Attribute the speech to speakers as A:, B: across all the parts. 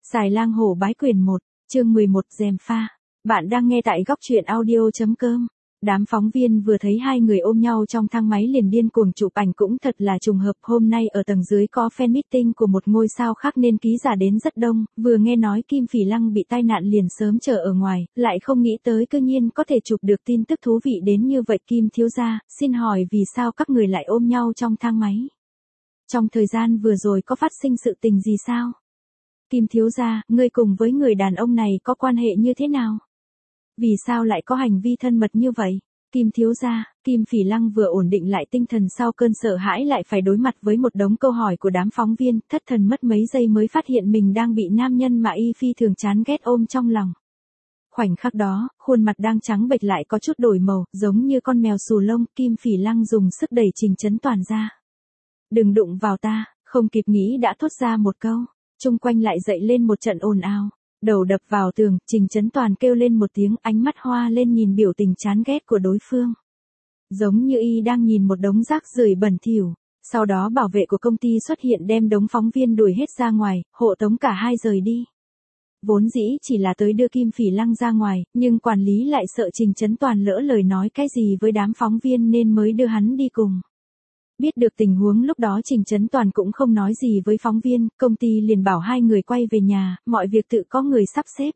A: Xài lang hổ bái quyền 1, chương 11 gièm pha. Bạn đang nghe tại góc truyện audio.com. Đám phóng viên vừa thấy hai người ôm nhau trong thang máy liền điên cuồng chụp ảnh, cũng thật là trùng hợp, hôm nay ở tầng dưới có fan meeting của một ngôi sao khác nên ký giả đến rất đông, vừa nghe nói Kim Phỉ Lăng bị tai nạn liền sớm chờ ở ngoài, lại không nghĩ tới cư nhiên có thể chụp được tin tức thú vị đến như vậy. Kim thiếu gia, xin hỏi vì sao các người lại ôm nhau trong thang máy? Trong thời gian vừa rồi có phát sinh sự tình gì sao? Kim thiếu gia, ngươi cùng với người đàn ông này có quan hệ như thế nào? Vì sao lại có hành vi thân mật như vậy? Kim thiếu gia, Kim Phỉ Lăng vừa ổn định lại tinh thần sau cơn sợ hãi lại phải đối mặt với một đống câu hỏi của đám phóng viên, thất thần mất mấy giây mới phát hiện mình đang bị nam nhân mà y phi thường chán ghét ôm trong lòng. Khoảnh khắc đó, khuôn mặt đang trắng bệch lại có chút đổi màu, giống như con mèo xù lông. Kim Phỉ Lăng dùng sức đẩy Trình Chấn Toàn ra. Đừng đụng vào ta, không kịp nghĩ đã thốt ra một câu. Chung quanh lại dậy lên một trận ồn ào. Đầu đập vào tường, Trình Chấn Toàn kêu lên một tiếng, ánh mắt hoa lên nhìn biểu tình chán ghét của đối phương. Giống như y đang nhìn một đống rác rưởi bẩn thỉu. Sau đó bảo vệ của công ty xuất hiện đem đống phóng viên đuổi hết ra ngoài, hộ tống cả hai rời đi. Vốn dĩ chỉ là tới đưa Kim Phỉ Lăng ra ngoài, nhưng quản lý lại sợ Trình Chấn Toàn lỡ lời nói cái gì với đám phóng viên nên mới đưa hắn đi cùng. Biết được tình huống lúc đó Trình Chấn Toàn cũng không nói gì với phóng viên, công ty liền bảo hai người quay về nhà, mọi việc tự có người sắp xếp.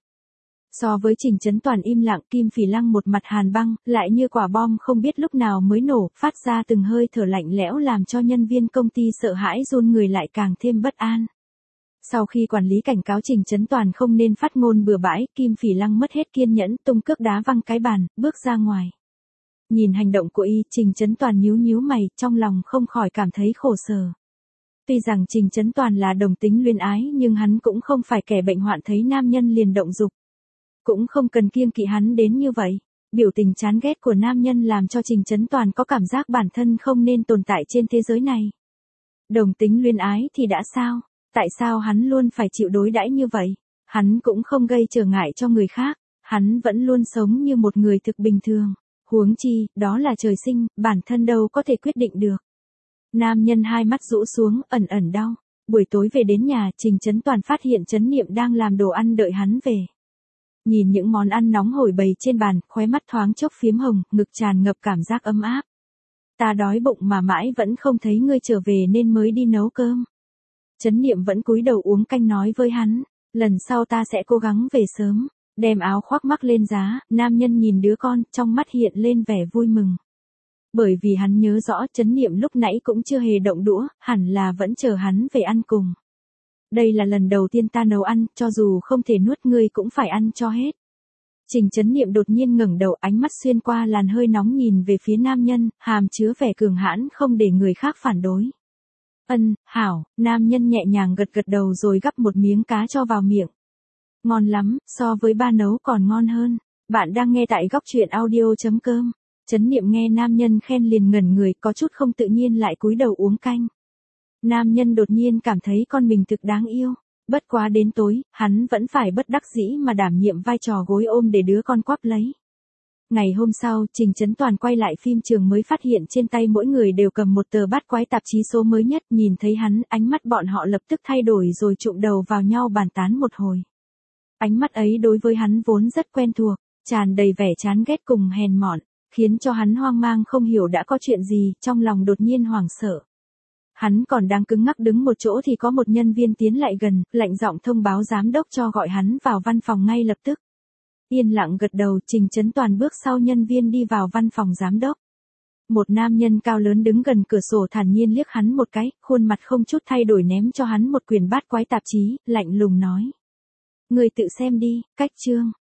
A: So với Trình Chấn Toàn im lặng, Kim Phỉ Lăng một mặt hàn băng, lại như quả bom không biết lúc nào mới nổ, phát ra từng hơi thở lạnh lẽo làm cho nhân viên công ty sợ hãi run người lại càng thêm bất an. Sau khi quản lý cảnh cáo Trình Chấn Toàn không nên phát ngôn bừa bãi, Kim Phỉ Lăng mất hết kiên nhẫn, tung cước đá văng cái bàn, bước ra ngoài. Nhìn hành động của y, Trình Chấn Toàn nhíu nhíu mày, trong lòng không khỏi cảm thấy khổ sở. Tuy rằng Trình Chấn Toàn là đồng tính luyến ái nhưng hắn cũng không phải kẻ bệnh hoạn thấy nam nhân liền động dục. Cũng không cần kiêng kỵ hắn đến như vậy. Biểu tình chán ghét của nam nhân làm cho Trình Chấn Toàn có cảm giác bản thân không nên tồn tại trên thế giới này. Đồng tính luyến ái thì đã sao? Tại sao hắn luôn phải chịu đối đãi như vậy? Hắn cũng không gây trở ngại cho người khác. Hắn vẫn luôn sống như một người thực bình thường. Huống chi, đó là trời sinh, bản thân đâu có thể quyết định được. Nam nhân hai mắt rũ xuống, ẩn ẩn đau. Buổi tối về đến nhà, Trình Chấn Toàn phát hiện Chấn Niệm đang làm đồ ăn đợi hắn về. Nhìn những món ăn nóng hổi bày trên bàn, khóe mắt thoáng chốc phiếm hồng, ngực tràn ngập cảm giác ấm áp. Ta đói bụng mà mãi vẫn không thấy ngươi trở về nên mới đi nấu cơm. Chấn Niệm vẫn cúi đầu uống canh nói với hắn, lần sau ta sẽ cố gắng về sớm. Đem áo khoác mắc lên giá, nam nhân nhìn đứa con, trong mắt hiện lên vẻ vui mừng. Bởi vì hắn nhớ rõ Chấn Niệm lúc nãy cũng chưa hề động đũa, hẳn là vẫn chờ hắn về ăn cùng. Đây là lần đầu tiên ta nấu ăn, cho dù không thể nuốt ngươi cũng phải ăn cho hết. Trình Chấn Niệm đột nhiên ngẩng đầu, ánh mắt xuyên qua làn hơi nóng nhìn về phía nam nhân, hàm chứa vẻ cường hãn không để người khác phản đối. Hảo, nam nhân nhẹ nhàng gật gật đầu rồi gắp một miếng cá cho vào miệng. Ngon lắm, so với ba nấu còn ngon hơn. Bạn đang nghe tại góc truyện audio.com. Chấn Niệm nghe nam nhân khen liền ngẩn người, có chút không tự nhiên lại cúi đầu uống canh. Nam nhân đột nhiên cảm thấy con mình thực đáng yêu. Bất quá đến tối, hắn vẫn phải bất đắc dĩ mà đảm nhiệm vai trò gối ôm để đứa con quắp lấy. Ngày hôm sau, Trình Chấn Toàn quay lại phim trường mới phát hiện trên tay mỗi người đều cầm một tờ bát quái tạp chí số mới nhất, nhìn thấy hắn, ánh mắt bọn họ lập tức thay đổi rồi chụm đầu vào nhau bàn tán một hồi. Ánh mắt ấy đối với hắn vốn rất quen thuộc, tràn đầy vẻ chán ghét cùng hèn mọn, khiến cho hắn hoang mang không hiểu đã có chuyện gì, trong lòng đột nhiên hoảng sợ. Hắn còn đang cứng ngắc đứng một chỗ thì có một nhân viên tiến lại gần, lạnh giọng thông báo giám đốc cho gọi hắn vào văn phòng ngay lập tức. Yên lặng gật đầu, Trình Chấn Toàn bước sau nhân viên đi vào văn phòng giám đốc. Một nam nhân cao lớn đứng gần cửa sổ thản nhiên liếc hắn một cái, khuôn mặt không chút thay đổi ném cho hắn một quyển bát quái tạp chí, lạnh lùng nói. Người tự xem đi, cách chương.